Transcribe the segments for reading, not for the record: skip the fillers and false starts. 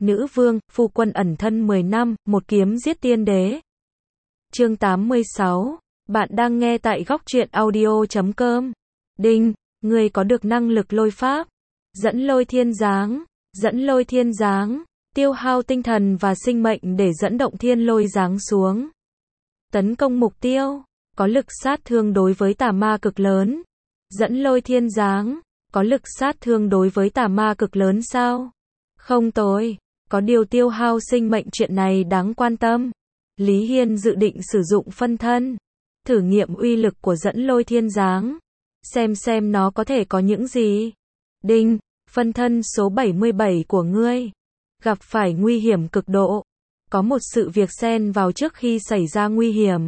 nữ vương, phu quân ẩn thân 10 năm, một kiếm giết tiên đế. Chương 86. Bạn đang nghe tại góc truyện audio.com. Đinh, người có được năng lực lôi pháp. Dẫn lôi thiên giáng. Dẫn lôi thiên giáng. Tiêu hao tinh thần và sinh mệnh để dẫn động thiên lôi giáng xuống. Tấn công mục tiêu. Có lực sát thương đối với tà ma cực lớn. Dẫn lôi thiên giáng. Có lực sát thương đối với tà ma cực lớn sao? Không tồi. Có điều tiêu hao sinh mệnh chuyện này đáng quan tâm. Lý Hiên dự định sử dụng phân thân. Thử nghiệm uy lực của dẫn lôi thiên giáng. Xem nó có thể có những gì. Đinh, phân thân số 77 của ngươi. Gặp phải nguy hiểm cực độ. Có một sự việc xen vào trước khi xảy ra nguy hiểm.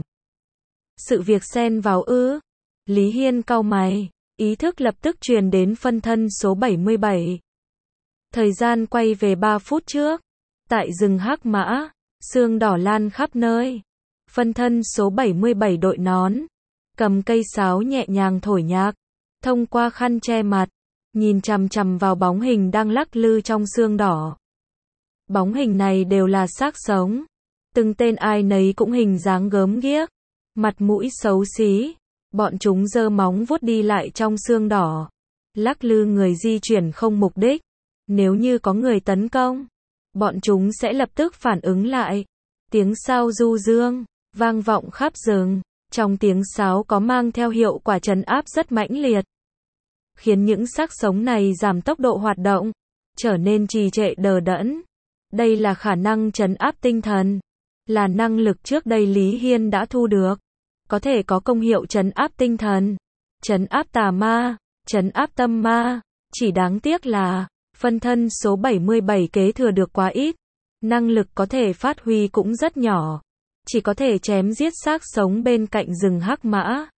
Sự việc xen vào ư? Lý Hiên cau mày. Ý thức lập tức truyền đến phân thân số 77. Thời gian quay về 3 phút trước. Tại rừng Hắc Mã, sương đỏ lan khắp nơi. Phân thân số 77 đội nón, cầm cây sáo nhẹ nhàng thổi nhạc, thông qua khăn che mặt, nhìn chằm chằm vào bóng hình đang lắc lư trong sương đỏ. Bóng hình này đều là xác sống, từng tên ai nấy cũng hình dáng gớm ghiếc, mặt mũi xấu xí, bọn chúng giơ móng vuốt đi lại trong sương đỏ, lắc lư người di chuyển không mục đích. Nếu như có người tấn công, bọn chúng sẽ lập tức phản ứng lại. Tiếng sáo du dương vang vọng khắp rừng, trong tiếng sáo có mang theo hiệu quả trấn áp rất mãnh liệt, khiến những xác sống này giảm tốc độ hoạt động, trở nên trì trệ đờ đẫn. Đây là khả năng trấn áp tinh thần, là năng lực trước đây Lý Hiên đã thu được, có thể có công hiệu trấn áp tinh thần, trấn áp tà ma, trấn áp tâm ma. Chỉ đáng tiếc là phân thân số 77 kế thừa được quá ít, năng lực có thể phát huy cũng rất nhỏ, chỉ có thể chém giết xác sống bên cạnh rừng Hắc Mã.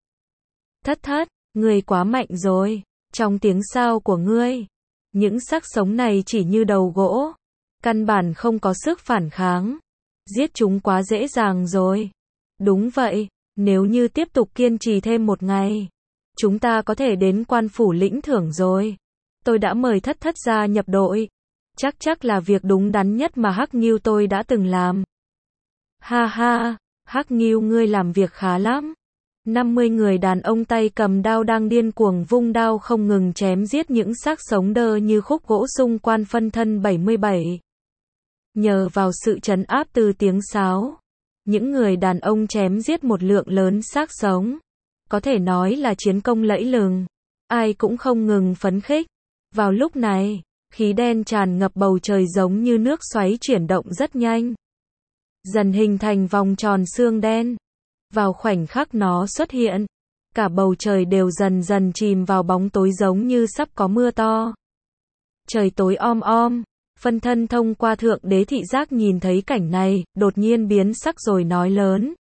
Thất, ngươi quá mạnh rồi, trong tiếng sao của ngươi, những xác sống này chỉ như đầu gỗ, căn bản không có sức phản kháng, giết chúng quá dễ dàng rồi. Đúng vậy, nếu như tiếp tục kiên trì thêm một ngày, chúng ta có thể đến quan phủ lĩnh thưởng rồi. Tôi đã mời thất gia nhập đội. Chắc là việc đúng đắn nhất mà Hắc Ngưu tôi đã từng làm. Ha ha, Hắc Ngưu ngươi làm việc khá lắm. 50 người đàn ông tay cầm đao đang điên cuồng vung đao không ngừng chém giết những xác sống đơ như khúc gỗ xung quanh phân thân 77. Nhờ vào sự trấn áp từ tiếng sáo, những người đàn ông chém giết một lượng lớn xác sống. Có thể nói là chiến công lẫy lừng. Ai cũng không ngừng phấn khích. Vào lúc này, khí đen tràn ngập bầu trời giống như nước xoáy chuyển động rất nhanh, dần hình thành vòng tròn sương đen. Vào khoảnh khắc nó xuất hiện, cả bầu trời đều dần chìm vào bóng tối giống như sắp có mưa to. Trời tối om, phân thân thông qua thượng đế thị giác nhìn thấy cảnh này, đột nhiên biến sắc rồi nói lớn.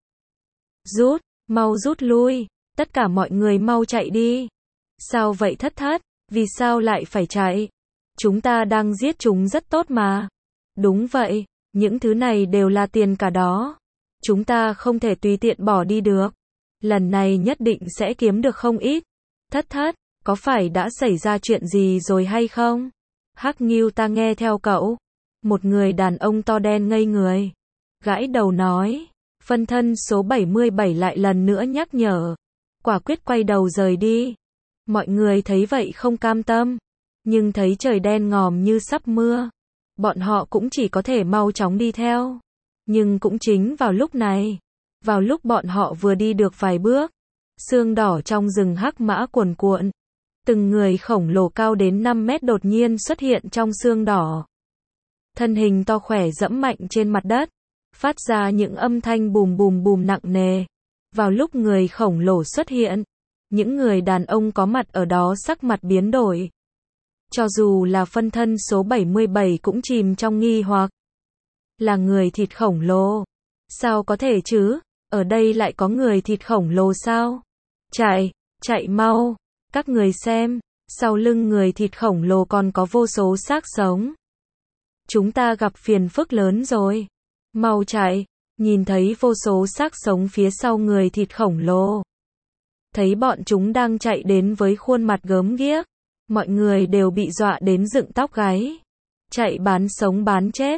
Mau rút lui, tất cả mọi người mau chạy đi. Sao vậy thất? Vì sao lại phải chạy? Chúng ta đang giết chúng rất tốt mà. Đúng vậy, những thứ này đều là tiền cả đó. Chúng ta không thể tùy tiện bỏ đi được. Lần này nhất định sẽ kiếm được không ít. Thất, có phải đã xảy ra chuyện gì rồi hay không? Hắc Ngưu ta nghe theo cậu. Một người đàn ông to đen ngây người, gãi đầu nói. Phân thân số 77 lại lần nữa nhắc nhở. Quả quyết quay đầu rời đi. Mọi người thấy vậy không cam tâm, nhưng thấy trời đen ngòm như sắp mưa, bọn họ cũng chỉ có thể mau chóng đi theo. Nhưng cũng chính vào lúc này, vào lúc bọn họ vừa đi được vài bước, sương đỏ trong rừng Hắc Mã cuồn cuộn, từng người khổng lồ cao đến 5 mét đột nhiên xuất hiện trong sương đỏ. Thân hình to khỏe dẫm mạnh trên mặt đất, phát ra những âm thanh bùm nặng nề. Vào lúc người khổng lồ xuất hiện, những người đàn ông có mặt ở đó sắc mặt biến đổi. Cho dù là phân thân số 77 cũng chìm trong nghi hoặc. Là người thịt khổng lồ. Sao có thể chứ? Ở đây lại có người thịt khổng lồ sao? Chạy mau. Các người xem, sau lưng người thịt khổng lồ còn có vô số xác sống. Chúng ta gặp phiền phức lớn rồi. Mau chạy. Nhìn thấy vô số xác sống phía sau người thịt khổng lồ. Thấy bọn chúng đang chạy đến với khuôn mặt gớm ghiếc, mọi người đều bị dọa đến dựng tóc gáy. Chạy bán sống bán chết,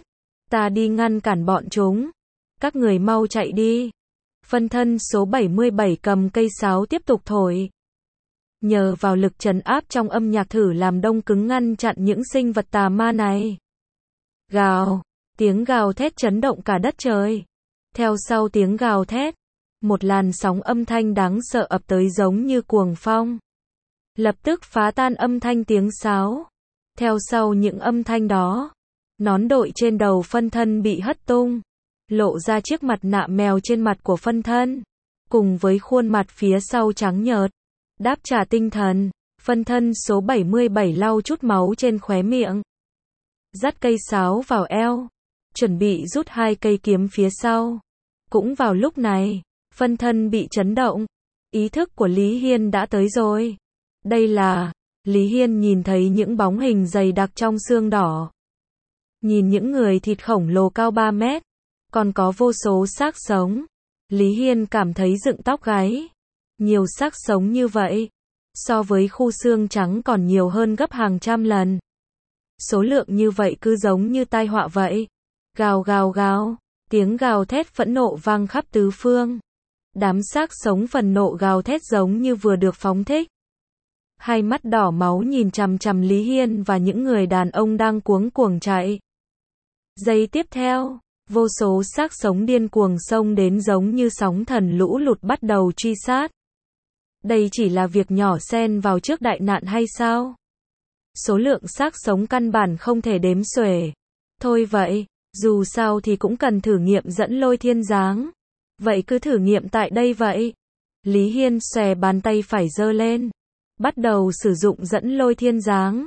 Ta đi ngăn cản bọn chúng. Các người mau chạy đi. Phân thân số 77 cầm cây sáo tiếp tục thổi. Nhờ vào lực trấn áp trong âm nhạc thử làm đông cứng ngăn chặn những sinh vật tà ma này. Gào, tiếng gào thét chấn động cả đất trời. Theo sau tiếng gào thét, một làn sóng âm thanh đáng sợ ập tới giống như cuồng phong. Lập tức phá tan âm thanh tiếng sáo. Theo sau những âm thanh đó, nón đội trên đầu phân thân bị hất tung, lộ ra chiếc mặt nạ mèo trên mặt của phân thân, cùng với khuôn mặt phía sau trắng nhợt. Đáp trả tinh thần, phân thân số 77 lau chút máu trên khóe miệng. Dắt cây sáo vào eo, chuẩn bị rút 2 cây kiếm phía sau. Cũng vào lúc này, phân thân bị chấn động. Ý thức của Lý Hiên đã tới rồi. Đây là... Lý Hiên nhìn thấy những bóng hình dày đặc trong xương đỏ. Nhìn những người thịt khổng lồ cao 3 mét. Còn có vô số xác sống. Lý Hiên cảm thấy dựng tóc gáy. Nhiều xác sống như vậy. So với khu xương trắng còn nhiều hơn gấp hàng trăm lần. Số lượng như vậy cứ giống như tai họa vậy. Gào gào gào. Tiếng gào thét phẫn nộ vang khắp tứ phương. Đám xác sống phần nộ gào thét giống như vừa được phóng thích. Hai mắt đỏ máu nhìn chằm chằm Lý Hiên và những người đàn ông đang cuống cuồng chạy. Giây tiếp theo, vô số xác sống điên cuồng xông đến giống như sóng thần lũ lụt bắt đầu truy sát. Đây chỉ là việc nhỏ xen vào trước đại nạn hay sao? Số lượng xác sống căn bản không thể đếm xuể. Thôi vậy, dù sao thì cũng cần thử nghiệm dẫn lôi thiên giáng. Vậy cứ thử nghiệm tại đây vậy. Lý Hiên xòe bàn tay phải giơ lên. Bắt đầu sử dụng dẫn lôi thiên giáng.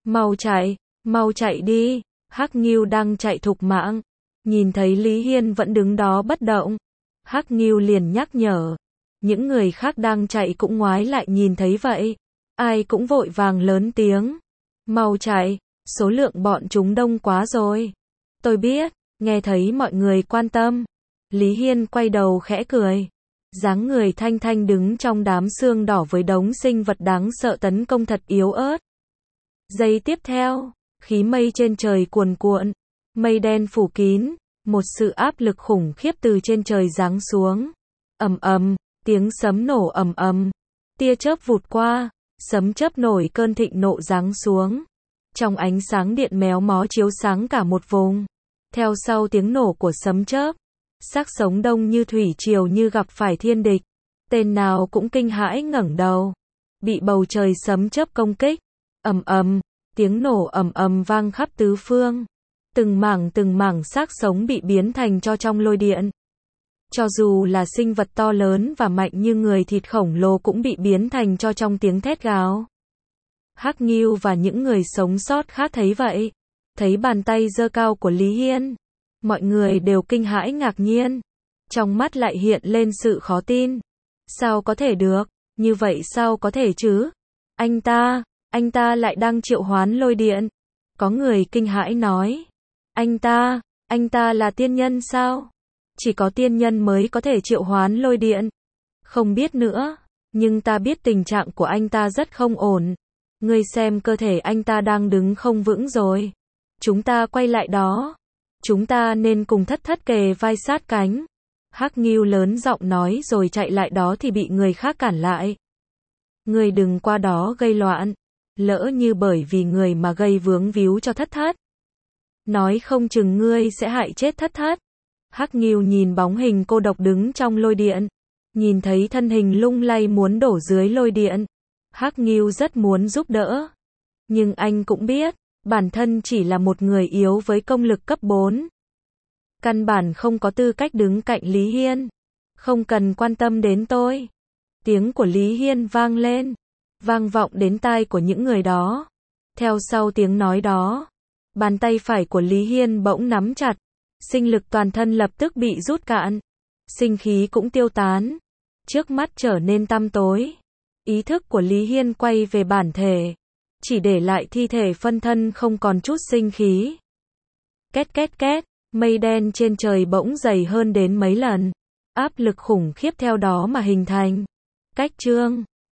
Mau chạy đi. Hắc Ngưu đang chạy thục mạng. Nhìn thấy Lý Hiên vẫn đứng đó bất động. Hắc Ngưu liền nhắc nhở. Những người khác đang chạy cũng ngoái lại nhìn thấy vậy. Ai cũng vội vàng lớn tiếng. Mau chạy, số lượng bọn chúng đông quá rồi. Tôi biết, nghe thấy mọi người quan tâm. Lý Hiên quay đầu khẽ cười. Dáng người thanh thanh đứng trong đám xương đỏ với đống sinh vật đáng sợ tấn công thật yếu ớt. Giây tiếp theo, khí mây trên trời cuồn cuộn, mây đen phủ kín, một sự áp lực khủng khiếp từ trên trời giáng xuống. Ầm ầm, tiếng sấm nổ ầm ầm, tia chớp vụt qua, sấm chớp nổi cơn thịnh nộ giáng xuống. Trong ánh sáng điện méo mó chiếu sáng cả một vùng. Theo sau tiếng nổ của sấm chớp, xác sống đông như thủy triều như gặp phải thiên địch. Tên nào cũng kinh hãi ngẩng đầu. Bị bầu trời sấm chớp công kích. Ầm ầm, tiếng nổ ầm ầm vang khắp tứ phương. Từng mảng xác sống bị biến thành tro trong lôi điện. Cho dù là sinh vật to lớn và mạnh như người thịt khổng lồ cũng bị biến thành tro trong tiếng thét gào. Hắc Ngưu và những người sống sót khác thấy vậy. Thấy bàn tay giơ cao của Lý Hiên. Mọi người đều kinh hãi ngạc nhiên. Trong mắt lại hiện lên sự khó tin. Sao có thể được? Như vậy sao có thể chứ? Anh ta lại đang triệu hoán lôi điện. Có người kinh hãi nói. Anh ta là tiên nhân sao? Chỉ có tiên nhân mới có thể triệu hoán lôi điện. Không biết nữa, nhưng ta biết tình trạng của anh ta rất không ổn. Ngươi xem cơ thể anh ta đang đứng không vững rồi. Chúng ta quay lại đó. Chúng ta nên cùng thất thất kề vai sát cánh. Hắc Ngưu lớn giọng nói rồi chạy lại đó thì bị người khác cản lại. Ngươi đừng qua đó gây loạn. Lỡ như bởi vì người mà gây vướng víu cho thất thất. Nói không chừng ngươi sẽ hại chết thất thất. Hắc Ngưu nhìn bóng hình cô độc đứng trong lôi điện. Nhìn thấy thân hình lung lay muốn đổ dưới lôi điện. Hắc Ngưu rất muốn giúp đỡ. Nhưng anh cũng biết, bản thân chỉ là một người yếu với công lực cấp 4. Căn bản không có tư cách đứng cạnh Lý Hiên. Không cần quan tâm đến tôi. Tiếng của Lý Hiên vang lên. Vang vọng đến tai của những người đó. Theo sau tiếng nói đó, bàn tay phải của Lý Hiên bỗng nắm chặt. Sinh lực toàn thân lập tức bị rút cạn. Sinh khí cũng tiêu tán. Trước mắt trở nên tăm tối. Ý thức của Lý Hiên quay về bản thể. Chỉ để lại thi thể phân thân không còn chút sinh khí. Két két két, mây đen trên trời bỗng dày hơn đến mấy lần. Áp lực khủng khiếp theo đó mà hình thành. Cách chương